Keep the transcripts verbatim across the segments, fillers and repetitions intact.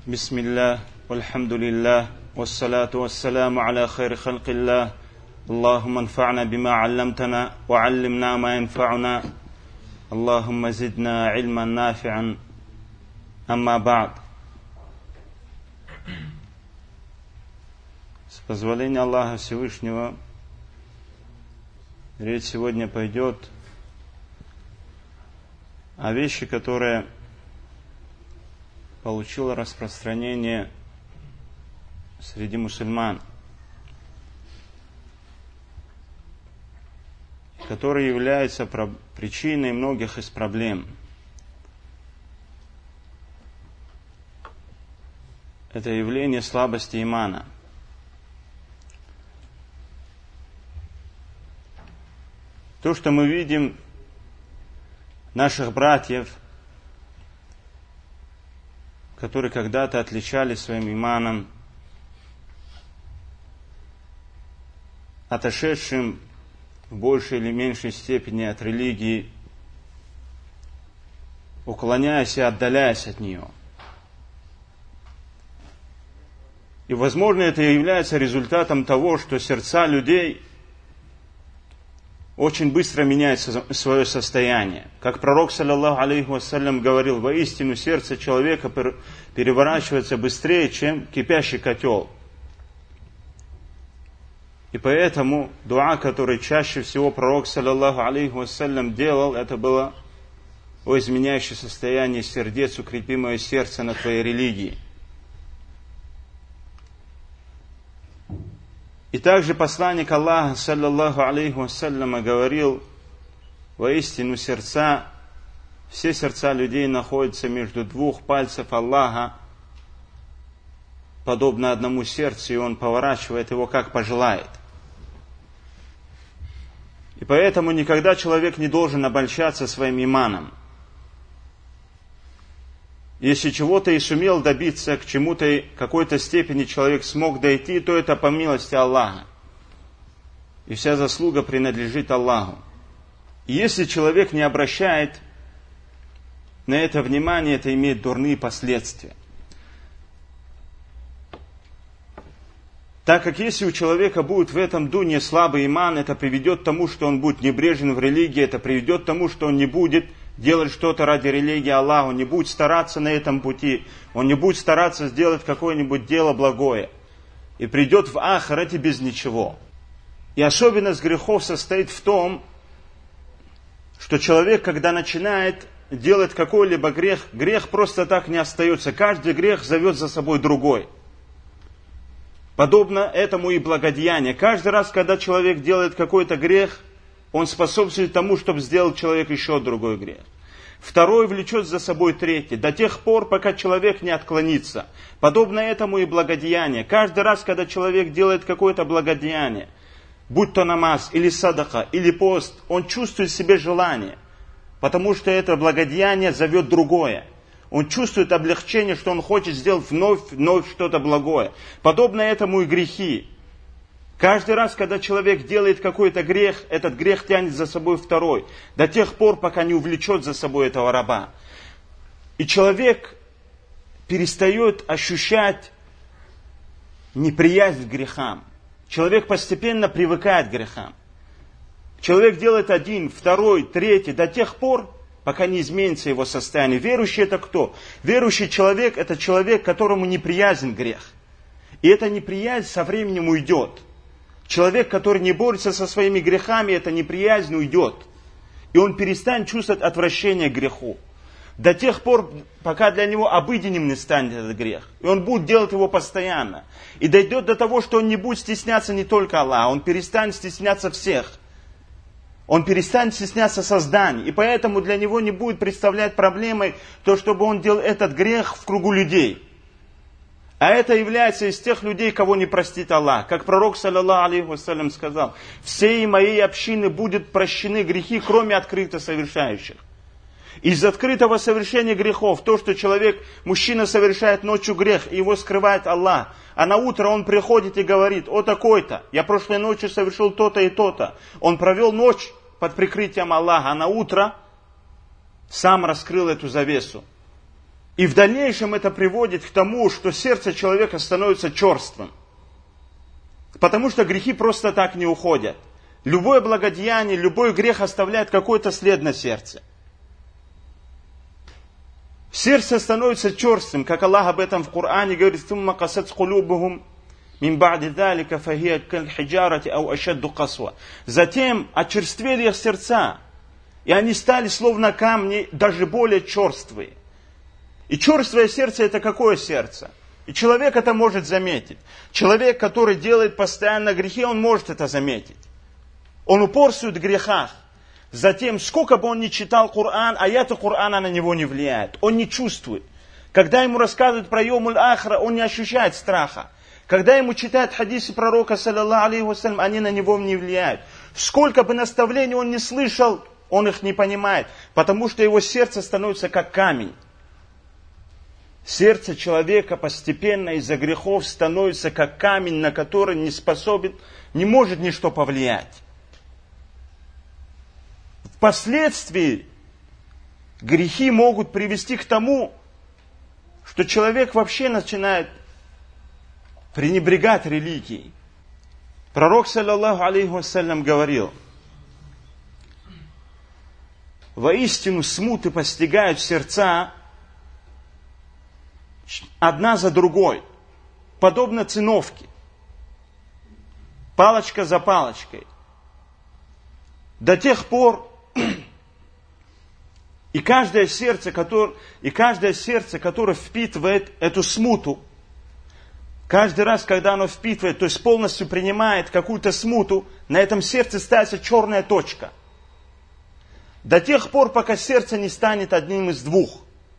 بسم الله والحمد لله والصلاة والسلام على خير خلق الله اللهم انفعنا بما علمتنا وعلمنا ما ينفعنا اللهم زدنا علما نافعا أما بعد. С позволения Аллаха Всевышнего, речь сегодня пойдет о вещи, которая получила распространение среди мусульман, которая является причиной многих из проблем. Это явление слабости имана. То, что мы видим наших братьев, которые когда-то отличались своим иманом, отошедшим в большей или меньшей степени от религии, уклоняясь и отдаляясь от нее. И, возможно, это является результатом того, что сердца людей очень быстро меняют свое состояние. Как пророк, саллаллаху алейхи вассалям, говорил: воистину сердце человека переворачивается быстрее, чем кипящий котел. И поэтому дуа, который чаще всего пророк, саллаллаху алейхи вассалям, делал, это было: о изменяющее состояние сердец, укрепи мое сердце на твоей религии. И также посланник Аллаха, саллаллаху алейхи вассаляма, говорил: воистину сердца, все сердца людей находятся между двух пальцев Аллаха, подобно одному сердцу, и Он поворачивает его, как пожелает. И поэтому никогда человек не должен обольщаться своим иманом. Если чего-то и сумел добиться, к чему-то и какой-то степени человек смог дойти, то это по милости Аллаха. И вся заслуга принадлежит Аллаху. И если человек не обращает на это внимание, это имеет дурные последствия. Так как если у человека будет в этом дуне слабый иман, это приведет к тому, что он будет небрежен в религии, это приведет к тому, что он не будет делать что-то ради религии Аллаха, он не будет стараться на этом пути, он не будет стараться сделать какое-нибудь дело благое. И придет в ахирате без ничего. И особенность грехов состоит в том, что человек, когда начинает делать какой-либо грех, грех просто так не остается. Каждый грех зовет за собой другой. Подобно этому и благодеяние. Каждый раз, когда человек делает какой-то грех, он способствует тому, чтобы сделал человек еще другой грех. Второй влечет за собой третий, до тех пор, пока человек не отклонится. Подобно этому и благодеяние. Каждый раз, когда человек делает какое-то благодеяние, будь то намаз, или садака, или пост, он чувствует в себе желание, потому что это благодеяние зовет другое. Он чувствует облегчение, что он хочет сделать вновь, вновь что-то благое. Подобно этому и грехи. Каждый раз, когда человек делает какой-то грех, этот грех тянет за собой второй, до тех пор, пока не увлечет за собой этого раба. И человек перестает ощущать неприязнь к грехам. Человек постепенно привыкает к грехам. Человек делает один, второй, третий, до тех пор, пока не изменится его состояние. Верующий это кто? Верующий человек это человек, которому неприязен грех. И эта неприязнь со временем уйдет. Человек, который не борется со своими грехами, эта неприязнь уйдет. И он перестанет чувствовать отвращение к греху. До тех пор, пока для него обыденным не станет этот грех. И он будет делать его постоянно. И дойдет до того, что он не будет стесняться не только Аллаха, он перестанет стесняться всех. Он перестанет стесняться созданий. И поэтому для него не будет представлять проблемой то, чтобы он делал этот грех в кругу людей. А это является из тех людей, кого не простит Аллах. Как пророк, саллаллаху алейхи вассалям, сказал: всей моей общины будут прощены грехи, кроме открыто совершающих. Из открытого совершения грехов, то, что человек, мужчина совершает ночью грех, и его скрывает Аллах, а на утро он приходит и говорит: о такой-то, я прошлой ночью совершил то-то и то-то. Он провел ночь под прикрытием Аллаха, а на утро сам раскрыл эту завесу. И в дальнейшем это приводит к тому, что сердце человека становится черствым. Потому что грехи просто так не уходят. Любое благодеяние, любой грех оставляет какой-то след на сердце. Сердце становится черствым, как Аллах об этом в Коране говорит: «Сумма касат кулубухум мин ба'ди залика фахия каль хиджарати ау ашадду касва». Затем очерствели их сердца, и они стали словно камни, даже более черствые. И черствое сердце — это какое сердце? И человек это может заметить. Человек, который делает постоянно грехи, он может это заметить. Он упорствует в грехах. Затем, сколько бы он ни читал Коран, аяты Корана на него не влияют. Он не чувствует. Когда ему рассказывают про Йомуль Ахра, он не ощущает страха. Когда ему читают хадисы пророка, саллаллаху алейхи вассалям, они на него не влияют. Сколько бы наставлений он не слышал, он их не понимает. Потому что его сердце становится как камень. Сердце человека постепенно из-за грехов становится как камень, на который не способен, не может ничто повлиять. Впоследствии грехи могут привести к тому, что человек вообще начинает пренебрегать религией. Пророк, саллаллаху алейхи вассалям, говорил: воистину смуты постигают сердца одна за другой, подобно циновке, палочка за палочкой, до тех пор, и каждое сердце, которое, и каждое сердце, которое впитывает эту смуту, каждый раз, когда оно впитывает, то есть полностью принимает какую-то смуту, на этом сердце ставится черная точка. До тех пор, пока сердце не станет одним из двух.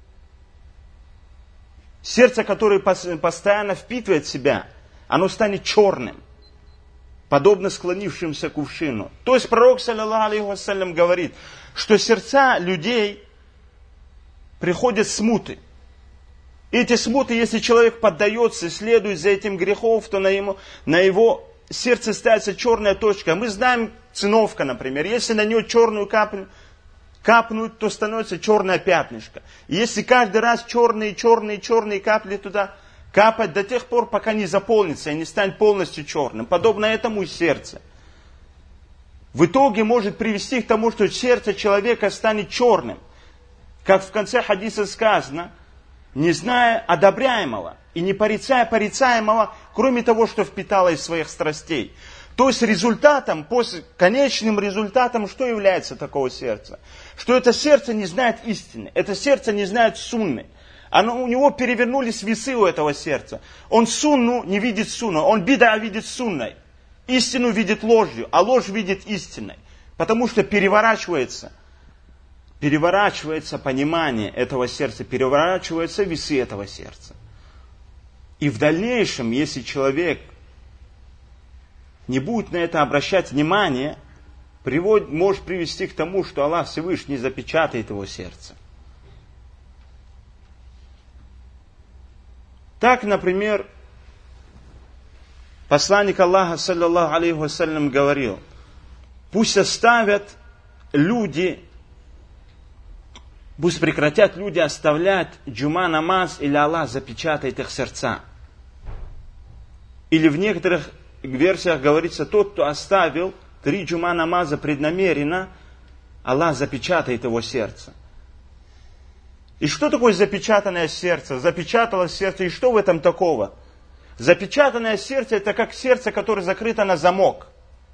Сердце, которое постоянно впитывает в себя, оно станет черным, подобно склонившимся кувшину. То есть пророк, саллаллаху алейхи вассалям, говорит, что сердца людей приходят смуты. И эти смуты, если человек поддается и следует за этим грехом, то на его, на его сердце ставится черная точка. Мы знаем циновка, например. Если на нее черную каплю капнуть, то становится черное пятнышко. И если каждый раз черные, черные, черные капли туда капать до тех пор, пока не заполнится и не станет полностью черным. Подобно этому и сердце. В итоге может привести к тому, что сердце человека станет черным. Как в конце хадиса сказано: не зная одобряемого и не порицая порицаемого, кроме того, что впитало из своих страстей. То есть результатом, после, конечным результатом, что является такого сердца? Что это сердце не знает истины, это сердце не знает сунны. Оно, у него перевернулись весы у этого сердца. Он сунну не видит сунну, он бида видит сунной. Истину видит ложью, а ложь видит истиной. Потому что переворачивается, переворачивается понимание этого сердца, переворачиваются весы этого сердца. И в дальнейшем, если человек не будет на это обращать внимание, приводит, может привести к тому, что Аллах Всевышний запечатает его сердце. Так, например, посланник Аллаха, саллаллаху алейхи вассалям, говорил: пусть оставят люди, пусть прекратят люди оставлять джума намаз, или Аллах запечатает их сердца. Или в некоторых версиях говорится: тот, кто оставил три джума намаза преднамеренно, Аллах запечатает его сердце. И что такое запечатанное сердце? Запечаталось сердце, и что в этом такого? Запечатанное сердце — это как сердце, которое закрыто на замок.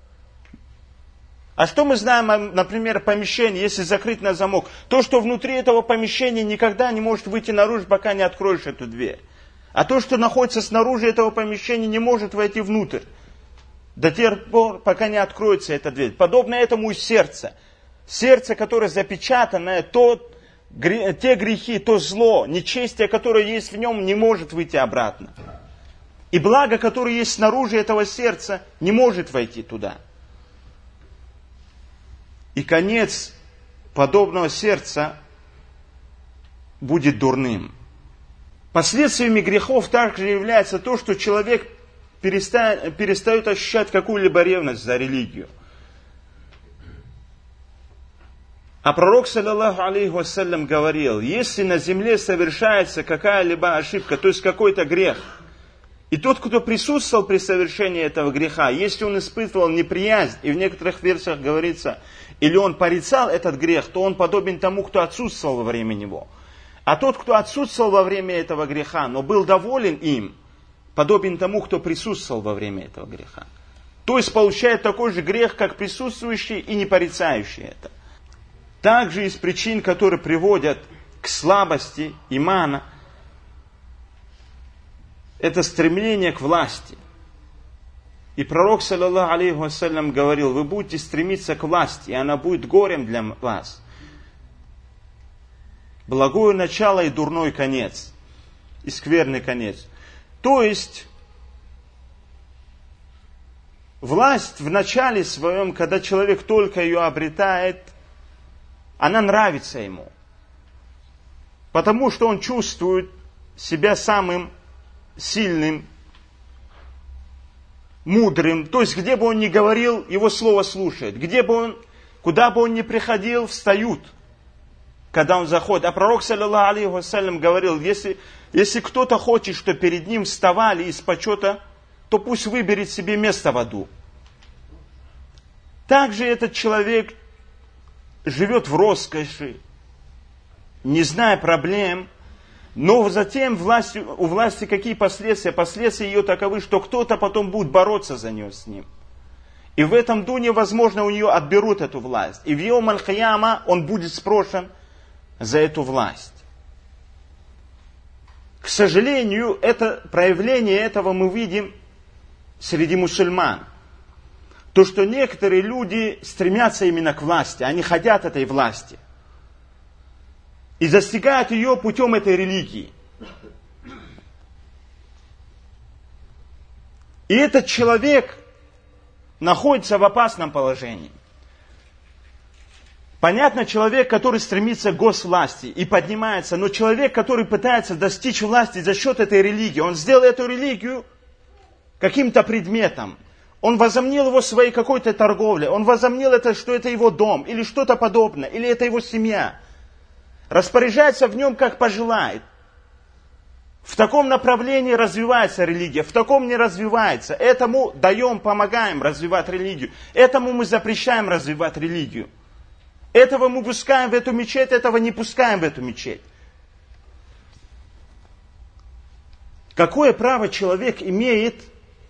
А что мы знаем, например, о помещении, если закрыть на замок? То, что внутри этого помещения никогда не может выйти наружу, пока не откроешь эту дверь. А то, что находится снаружи этого помещения, не может войти внутрь до тех пор, пока не откроется эта дверь. Подобно этому и сердце. Сердце, которое запечатанное, то, те грехи, то зло, нечестие, которое есть в нем, не может выйти обратно. И благо, которое есть снаружи этого сердца, не может войти туда. И конец подобного сердца будет дурным. Последствиями грехов также является то, что человек перестает, перестает ощущать какую-либо ревность за религию. А пророк, саллаллаху алейхи вассалям, говорил, если на земле совершается какая-либо ошибка, то есть какой-то грех, и тот, кто присутствовал при совершении этого греха, если он испытывал неприязнь, и в некоторых версиях говорится, или он порицал этот грех, то он подобен тому, кто отсутствовал во время него. А тот, кто отсутствовал во время этого греха, но был доволен им, подобен тому, кто присутствовал во время этого греха. То есть получает такой же грех, как присутствующий и не порицающий это. Также из причин, которые приводят к слабости имана, это стремление к власти. И пророк, саллаллаху алейхи вассалям, говорил, вы будете стремиться к власти, и она будет горем для вас. Благое начало и дурной конец, и скверный конец. То есть, власть в начале своем, когда человек только ее обретает, она нравится ему. Потому что он чувствует себя самым сильным, мудрым. То есть, где бы он ни говорил, его слово слушают. Где бы он, куда бы он ни приходил, встают, когда он заходит. А пророк, саллаллаху алейхи вассалям, говорил, если, если кто-то хочет, чтобы перед ним вставали из почета, то пусть выберет себе место в аду. Также этот человек живет в роскоши, не зная проблем, но затем власть, у власти какие последствия? Последствия ее таковы, что кто-то потом будет бороться за нее с ним. И в этом дуне, возможно, у нее отберут эту власть. И в йом аль-кияма он будет спрошен за эту власть. К сожалению, это, проявление этого мы видим среди мусульман. То, что некоторые люди стремятся именно к власти, они хотят этой власти. И достигают ее путем этой религии. И этот человек находится в опасном положении. Понятно, человек, который стремится к госвласти и поднимается, но человек, который пытается достичь власти за счет этой религии, он сделал эту религию каким-то предметом. Он возомнил его своей какой-то торговлей, он возомнил это, что это его дом, или что-то подобное, или это его семья. Распоряжается в нем, как пожелает. В таком направлении развивается религия, в таком не развивается. Этому даем, помогаем развивать религию. Этому мы запрещаем развивать религию. Этого мы пускаем в эту мечеть, этого не пускаем в эту мечеть. Какое право человек имеет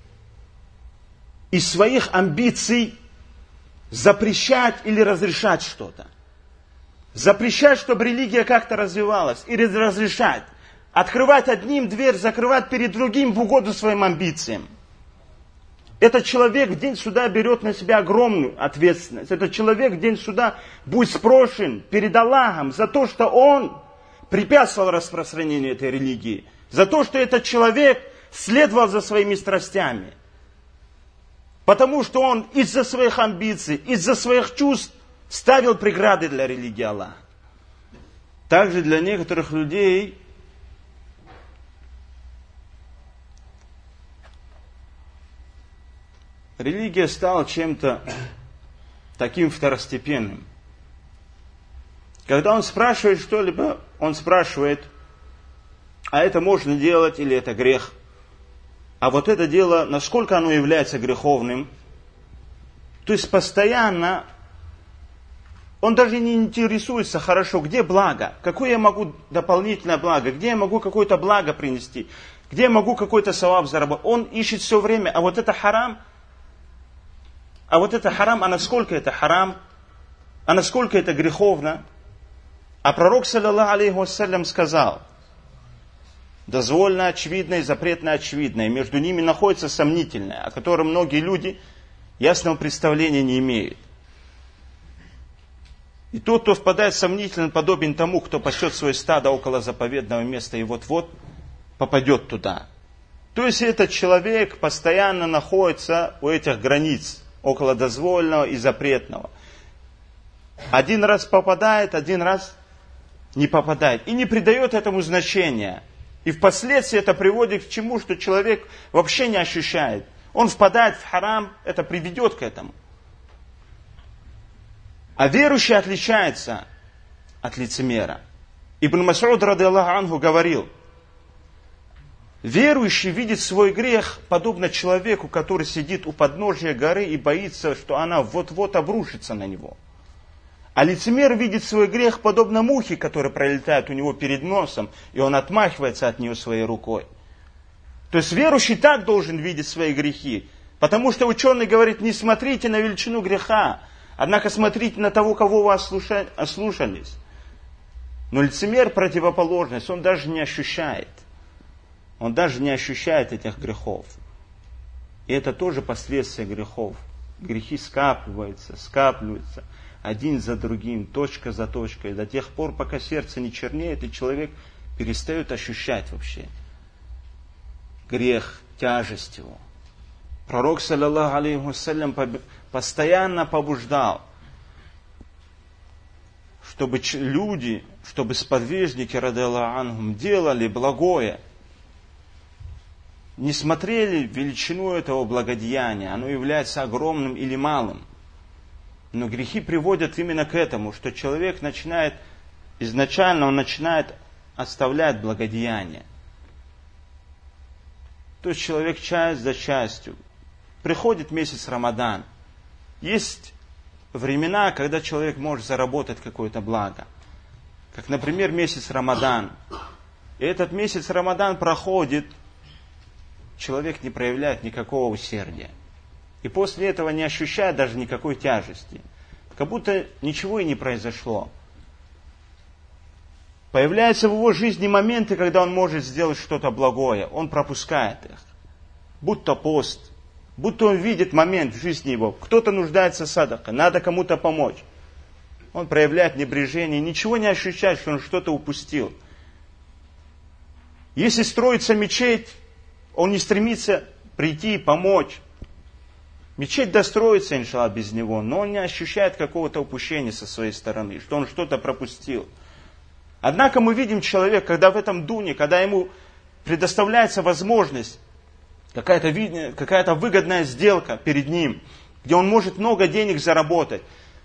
из своих амбиций запрещать или разрешать что-то? Запрещать, чтобы религия как-то развивалась, или разрешать. Открывать одним дверь, закрывать перед другим в угоду своим амбициям. Этот человек в день суда берет на себя огромную ответственность. Этот человек в день суда будет спрошен перед Аллахом за то, что он препятствовал распространению этой религии. За то, что этот человек следовал за своими страстями. Потому что он из-за своих амбиций, из-за своих чувств ставил преграды для религии Аллаха. Также для некоторых людей религия стала чем-то таким второстепенным. Когда он спрашивает что-либо, он спрашивает, а это можно делать или это грех? А вот это дело, насколько оно является греховным? То есть постоянно он даже не интересуется, хорошо, где благо, какое я могу дополнительное благо, где я могу какое-то благо принести, где я могу какой-то саваб заработать. Он ищет все время, а вот это харам, а вот это харам, а насколько это харам, а насколько это греховно. А пророк, саллаллаху алейхи вассалям, сказал, дозвольно очевидное и запретно очевидное, между ними находится сомнительное, о котором многие люди ясного представления не имеют. И тот, кто впадает в сомнительное, подобен тому, кто пасет свое стадо около заповедного места и вот-вот попадет туда. То есть этот человек постоянно находится у этих границ, около дозволенного и запретного. Один раз попадает, один раз не попадает. И не придает этому значения. И впоследствии это приводит к чему, что человек вообще не ощущает. Он впадает в харам, это приведет к этому. А верующий отличается от лицемера. Ибн Мас'уд, ради Аллаху анху, говорил: верующий видит свой грех подобно человеку, который сидит у подножия горы и боится, что она вот-вот обрушится на него. А лицемер видит свой грех подобно мухе, которая пролетает у него перед носом, и он отмахивается от нее своей рукой. То есть верующий так должен видеть свои грехи. Потому что ученый говорит: не смотрите на величину греха, однако смотрите на того, кого вы ослушались. Но лицемер противоположность, он даже не ощущает. Он даже не ощущает этих грехов. И это тоже последствия грехов. Грехи скапливаются, скапливаются, один за другим, точка за точкой, до тех пор, пока сердце не чернеет, и человек перестает ощущать вообще грех, тяжесть его. Пророк, саллаллаху алейхи вассалям, постоянно побуждал, чтобы люди, чтобы сподвижники, ради Аллаху анхум, делали благое, не смотрели величину этого благодеяния, оно является огромным или малым. Но грехи приводят именно к этому, что человек начинает, изначально он начинает оставлять благодеяние. То есть человек часть за частью. Приходит месяц Рамадан. Есть времена, когда человек может заработать какое-то благо. Как, например, месяц Рамадан. И этот месяц Рамадан проходит, человек не проявляет никакого усердия. И после этого не ощущает даже никакой тяжести. Как будто ничего и не произошло. Появляются в его жизни моменты, когда он может сделать что-то благое. Он пропускает их. Будь то пост, будто он видит момент в жизни его. Кто-то нуждается в садаке, надо кому-то помочь. Он проявляет небрежение, ничего не ощущает, что он что-то упустил. Если строится мечеть, он не стремится прийти и помочь. Мечеть достроится, иншаллах, без него, но он не ощущает какого-то упущения со своей стороны, что он что-то пропустил. Однако мы видим человека, когда в этом дуне, когда ему предоставляется возможность, какая-то, какая-то выгодная сделка перед ним, где он может много денег заработать.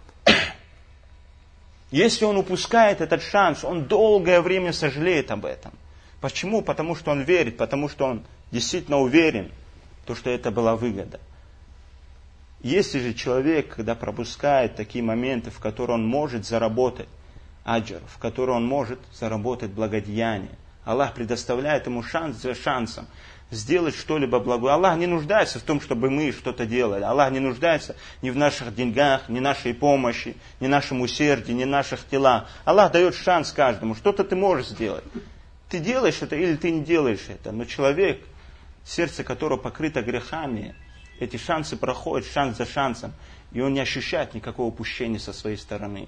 Если он упускает этот шанс, он долгое время сожалеет об этом. Почему? Потому что он верит, потому что он действительно уверен, то, что это была выгода. Если же человек, когда пропускает такие моменты, в которые он может заработать аджр, в которые он может заработать благодеяние, Аллах предоставляет ему шанс за шансом сделать что-либо благое. Аллах не нуждается в том, чтобы мы что-то делали. Аллах не нуждается ни в наших деньгах, ни в нашей помощи, ни в нашем усердии, ни в наших телах. Аллах дает шанс каждому. Что-то ты можешь сделать. Ты делаешь это или ты не делаешь это. Но человек, сердце которого покрыто грехами, эти шансы проходят шанс за шансом, и он не ощущает никакого упущения со своей стороны.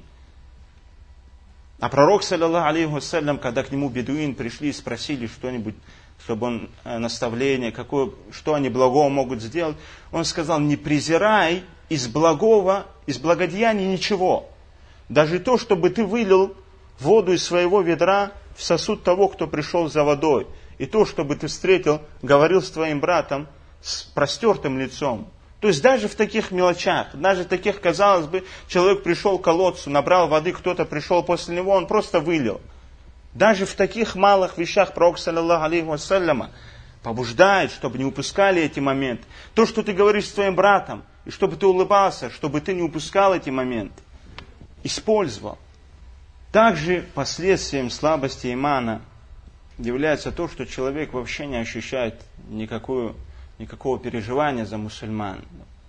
А пророк, саллаллаху алейхи вассалям, когда к нему бедуин пришли и спросили что-нибудь, чтобы он наставление, какое, что они благого могут сделать, он сказал: не презирай из благого, из благодеяния ничего. Даже то, чтобы ты вылил воду из своего ведра в сосуд того, кто пришел за водой. И то, чтобы ты встретил, говорил с твоим братом с простертым лицом. То есть даже в таких мелочах, даже в таких, казалось бы, человек пришел к колодцу, набрал воды, кто-то пришел после него, он просто вылил. Даже в таких малых вещах пророк, саллаллаху алейхи вассаляма, побуждает, чтобы не упускали эти моменты. То, что ты говоришь с твоим братом, и чтобы ты улыбался, чтобы ты не упускал эти моменты. Использовал. Также последствием слабости имана является то, что человек вообще не ощущает никакую, никакого переживания за мусульман.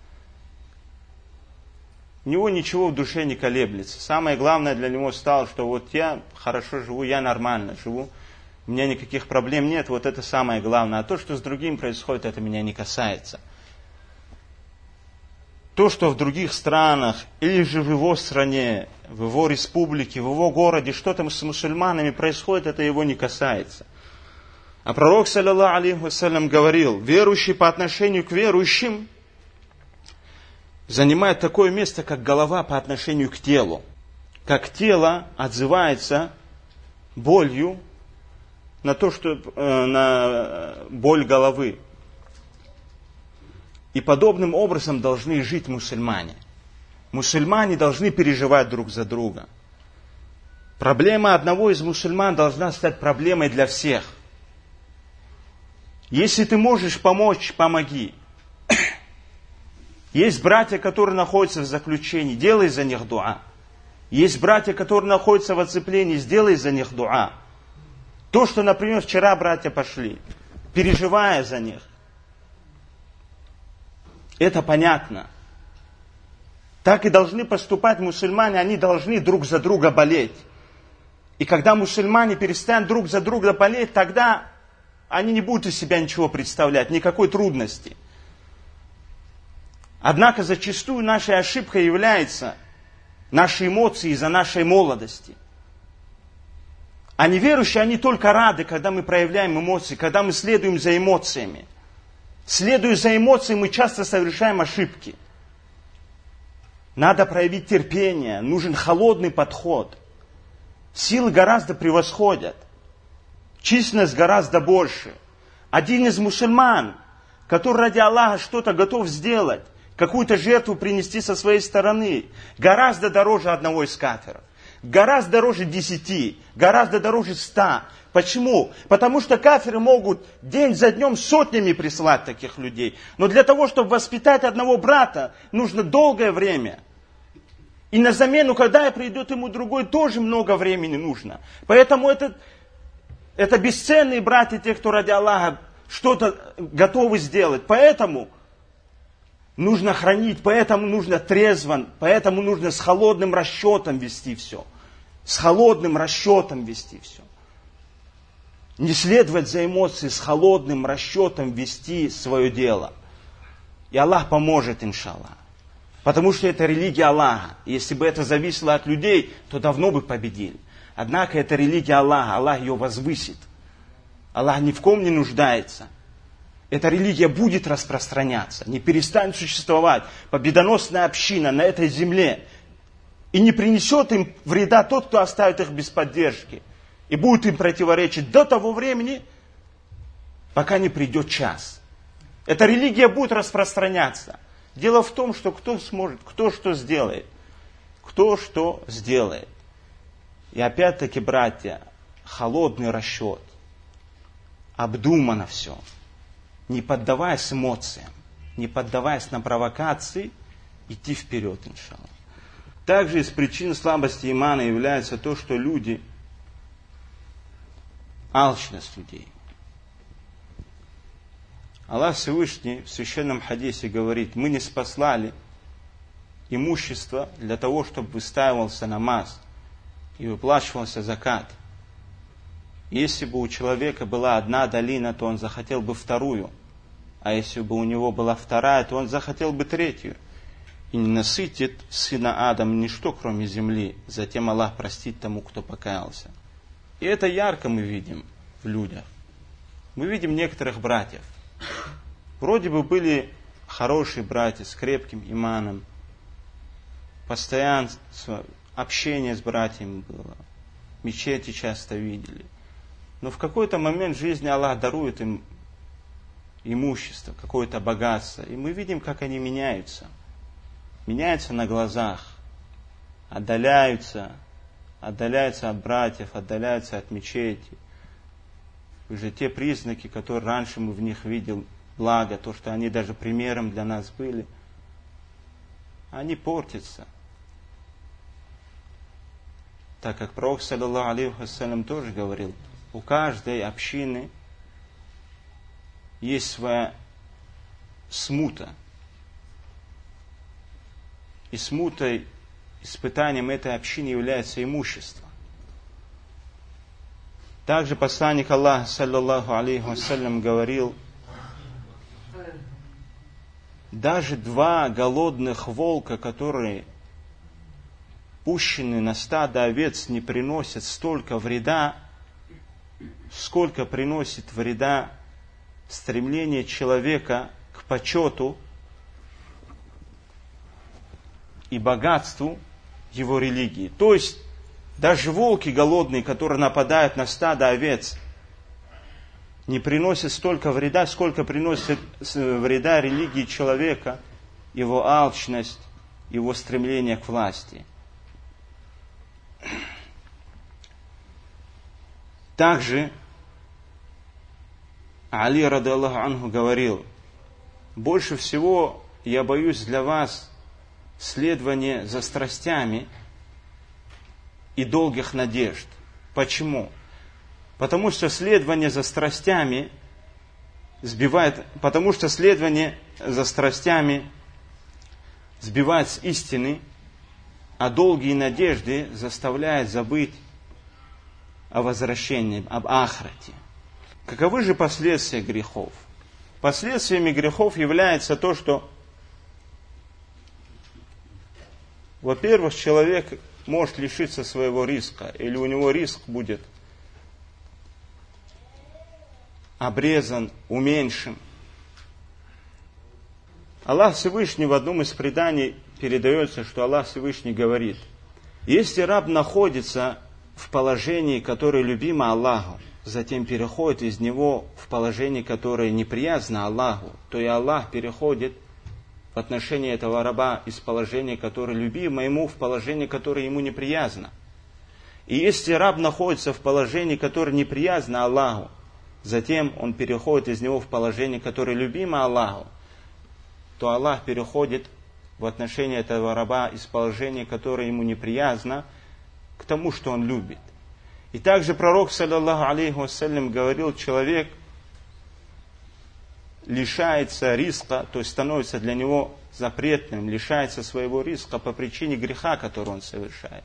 У него ничего в душе не колеблется. Самое главное для него стало, что вот я хорошо живу, я нормально живу, у меня никаких проблем нет, вот это самое главное. А то, что с другим происходит, это меня не касается. То, что в других странах, или же в его стране, в его республике, в его городе, что там с мусульманами происходит, это его не касается. А пророк, саллаллаху алейхи вассалям, говорил: верующий по отношению к верующим занимает такое место, как голова по отношению к телу. Как тело отзывается болью на то, что, э, на боль головы. И подобным образом должны жить мусульмане. Мусульмане должны переживать друг за друга. Проблема одного из мусульман должна стать проблемой для всех. Если ты можешь помочь, помоги. Есть братья, которые находятся в заключении, делай за них дуа. Есть братья, которые находятся в оцеплении, сделай за них дуа. То, что, например, вчера братья пошли, переживая за них, это понятно. Так и должны поступать мусульмане, они должны друг за друга болеть. И когда мусульмане перестанут друг за друга болеть, тогда они не будут из себя ничего представлять, никакой трудности. Однако зачастую нашей ошибкой является наши эмоции из-за нашей молодости. А неверующие, они только рады, когда мы проявляем эмоции, когда мы следуем за эмоциями. Следуя за эмоциями, мы часто совершаем ошибки. Надо проявить терпение, нужен холодный подход. Силы гораздо превосходят. Численность гораздо больше. Один из мусульман, который ради Аллаха что-то готов сделать, какую-то жертву принести со своей стороны, гораздо дороже одного из кафиров. Гораздо дороже десяти, гораздо дороже ста. Почему? Потому что кафиры могут день за днем сотнями присылать таких людей. Но для того, чтобы воспитать одного брата, нужно долгое время. И на замену, когда придет ему другой, тоже много времени нужно. Поэтому это, это бесценные братья, те, кто ради Аллаха что-то готовы сделать. Поэтому нужно хранить, поэтому нужно трезво, поэтому нужно с холодным расчетом вести все. С холодным расчетом вести все. Не следовать за эмоцией, с холодным расчетом вести свое дело. И Аллах поможет, иншаллах. Потому что это религия Аллаха. Если бы это зависело от людей, то давно бы победили. Однако это религия Аллаха. Аллах ее возвысит. Аллах ни в ком не нуждается. Эта религия будет распространяться, не перестанет существовать победоносная община на этой земле. И не принесет им вреда тот, кто оставит их без поддержки. И будет им противоречить до того времени, пока не придет час. Эта религия будет распространяться. Дело в том, что кто сможет, кто что сделает. Кто что сделает. И опять-таки, братья, холодный расчет. Обдумано все. Не поддаваясь эмоциям, не поддаваясь на провокации, идти вперед, иншаллах. Также из причин слабости имана является то, что люди, алчность людей. Аллах Всевышний в священном хадисе говорит: мы не спаслали имущество для того, чтобы выстаивался намаз и выплачивался закат. Если бы у человека была одна долина, то он захотел бы вторую. А если бы у него была вторая, то он захотел бы третью. И не насытит сына Адама ничто, кроме земли. Затем Аллах простит тому, кто покаялся. И это ярко мы видим в людях. Мы видим некоторых братьев. Вроде бы были хорошие братья с крепким иманом. Постоянство, общение с братьями было. Мечети часто видели. Но в какой-то момент в жизни Аллах дарует им имущество, какое-то богатство. И мы видим, как они меняются. Меняются на глазах. Отдаляются. Отдаляются от братьев, отдаляются от мечети. Уже те признаки, которые раньше мы в них видели, благо, то, что они даже примером для нас были, они портятся. Так как пророк, саллаллаху алейхи вассалям, тоже говорил, у каждой общины есть своя смута. И смутой, испытанием этой общины является имущество. Также посланник Аллаха, саллаллаху алейхи вассалям, говорил, даже два голодных волка, которые пущены на стадо овец, не приносят столько вреда, сколько приносит вреда стремление человека к почету и богатству его религии. То есть, даже волки голодные, которые нападают на стадо овец, не приносят столько вреда, сколько приносит вреда религии человека, его алчность, его стремление к власти. Также Али, ради Аллаху анху, говорил: больше всего я боюсь для вас следования за страстями и долгих надежд. Почему? Потому что следование за страстями сбивает, потому что следование за страстями сбивает с истины, а долгие надежды заставляют забыть о возвращении, об ахрате. Каковы же последствия грехов? Последствиями грехов является то, что, во-первых, человек может лишиться своего риска, или у него риск будет обрезан, уменьшен. Аллах Всевышний в одном из преданий передается, что Аллах Всевышний говорит: если раб находится в положении, которое любимо Аллаху, затем переходит из него в положение, которое неприязно Аллаху, то и Аллах переходит в отношении этого раба из положения, которое любимо ему, в положение, которое ему неприязно. И если раб находится в положении, которое неприязно Аллаху, затем он переходит из него в положение, которое любимо Аллаху, то Аллах переходит в отношении этого раба из положения, которое ему неприязно, к тому, что он любит. И также пророк, саллаллаху алейхи вассалям, говорил: человек лишается риска, то есть становится для него запретным, лишается своего риска по причине греха, который он совершает.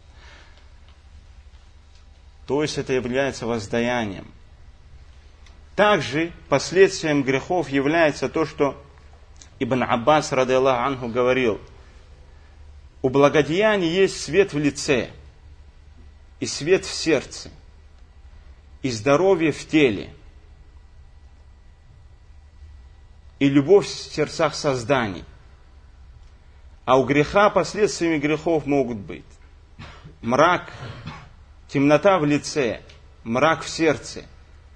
То есть это является воздаянием. Также последствием грехов является то, что Ибн Аббас, ради Аллаху анху, говорил: у благодеяний есть свет в лице, и свет в сердце, и здоровье в теле, и любовь в сердцах созданий. А у греха последствиями грехов могут быть мрак, темнота в лице, мрак в сердце,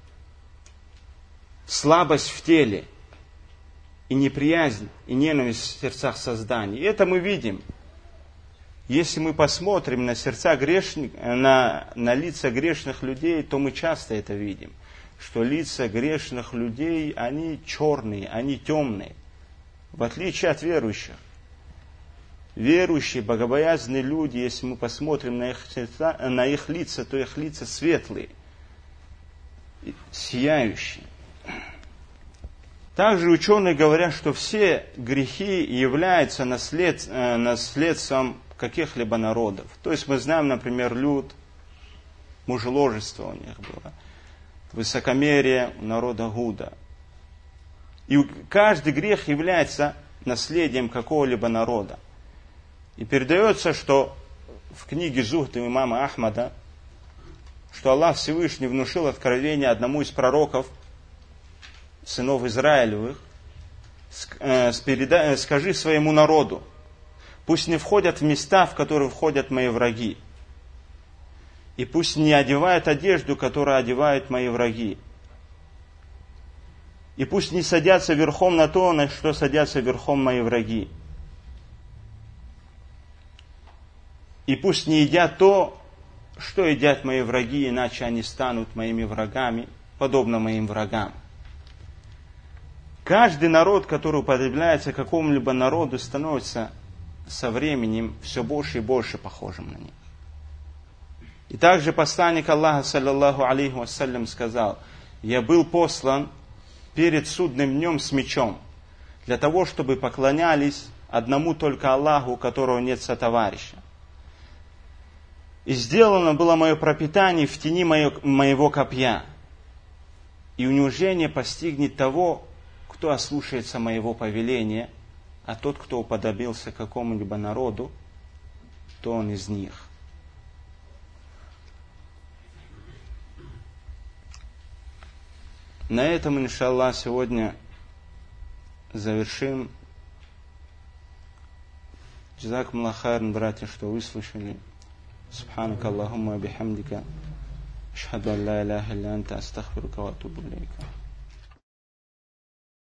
слабость в теле, и неприязнь, и ненависть в сердцах созданий. И это мы видим. Если мы посмотрим на сердца грешников, на, на лица грешных людей, то мы часто это видим, что лица грешных людей, они черные, они темные, в отличие от верующих. Верующие, богобоязненные люди, если мы посмотрим на их, сердца, на их лица, то их лица светлые, сияющие. Также ученые говорят, что все грехи являются наслед, наследством каких-либо народов. То есть мы знаем, например, люд, мужеложество у них было, высокомерие у народа Гуда. И каждый грех является наследием какого-либо народа. И передается, что в книге Зухд имама Ахмада, что Аллах Всевышний внушил откровение одному из пророков, сынов Израилевых: скажи своему народу, пусть не входят в места, в которые входят мои враги, и пусть не одевают одежду, которую одевают мои враги, и пусть не садятся верхом на то, на что садятся верхом мои враги, и пусть не едят то, что едят мои враги, иначе они станут моими врагами, подобно моим врагам. Каждый народ, который употребляется какому-либо народу, становится со временем все больше и больше похожим на них. И также посланник Аллаха, саллаллаху алейхи вассалям, сказал: я был послан перед судным днем с мечом, для того, чтобы поклонялись одному только Аллаху, у которого нет сотоварища. И сделано было мое пропитание в тени моего копья, и унижение постигнет того, кто ослушается моего повеления, а тот, кто уподобился какому-либо народу, то он из них. На этом, иншаллах, сегодня завершим. Джазакумуллаху хайран, братья, что выслушали. Субханака Аллахумма бихамдика, ашхаду ан ла иляха илля анта, астагфирука ва атубу илейка.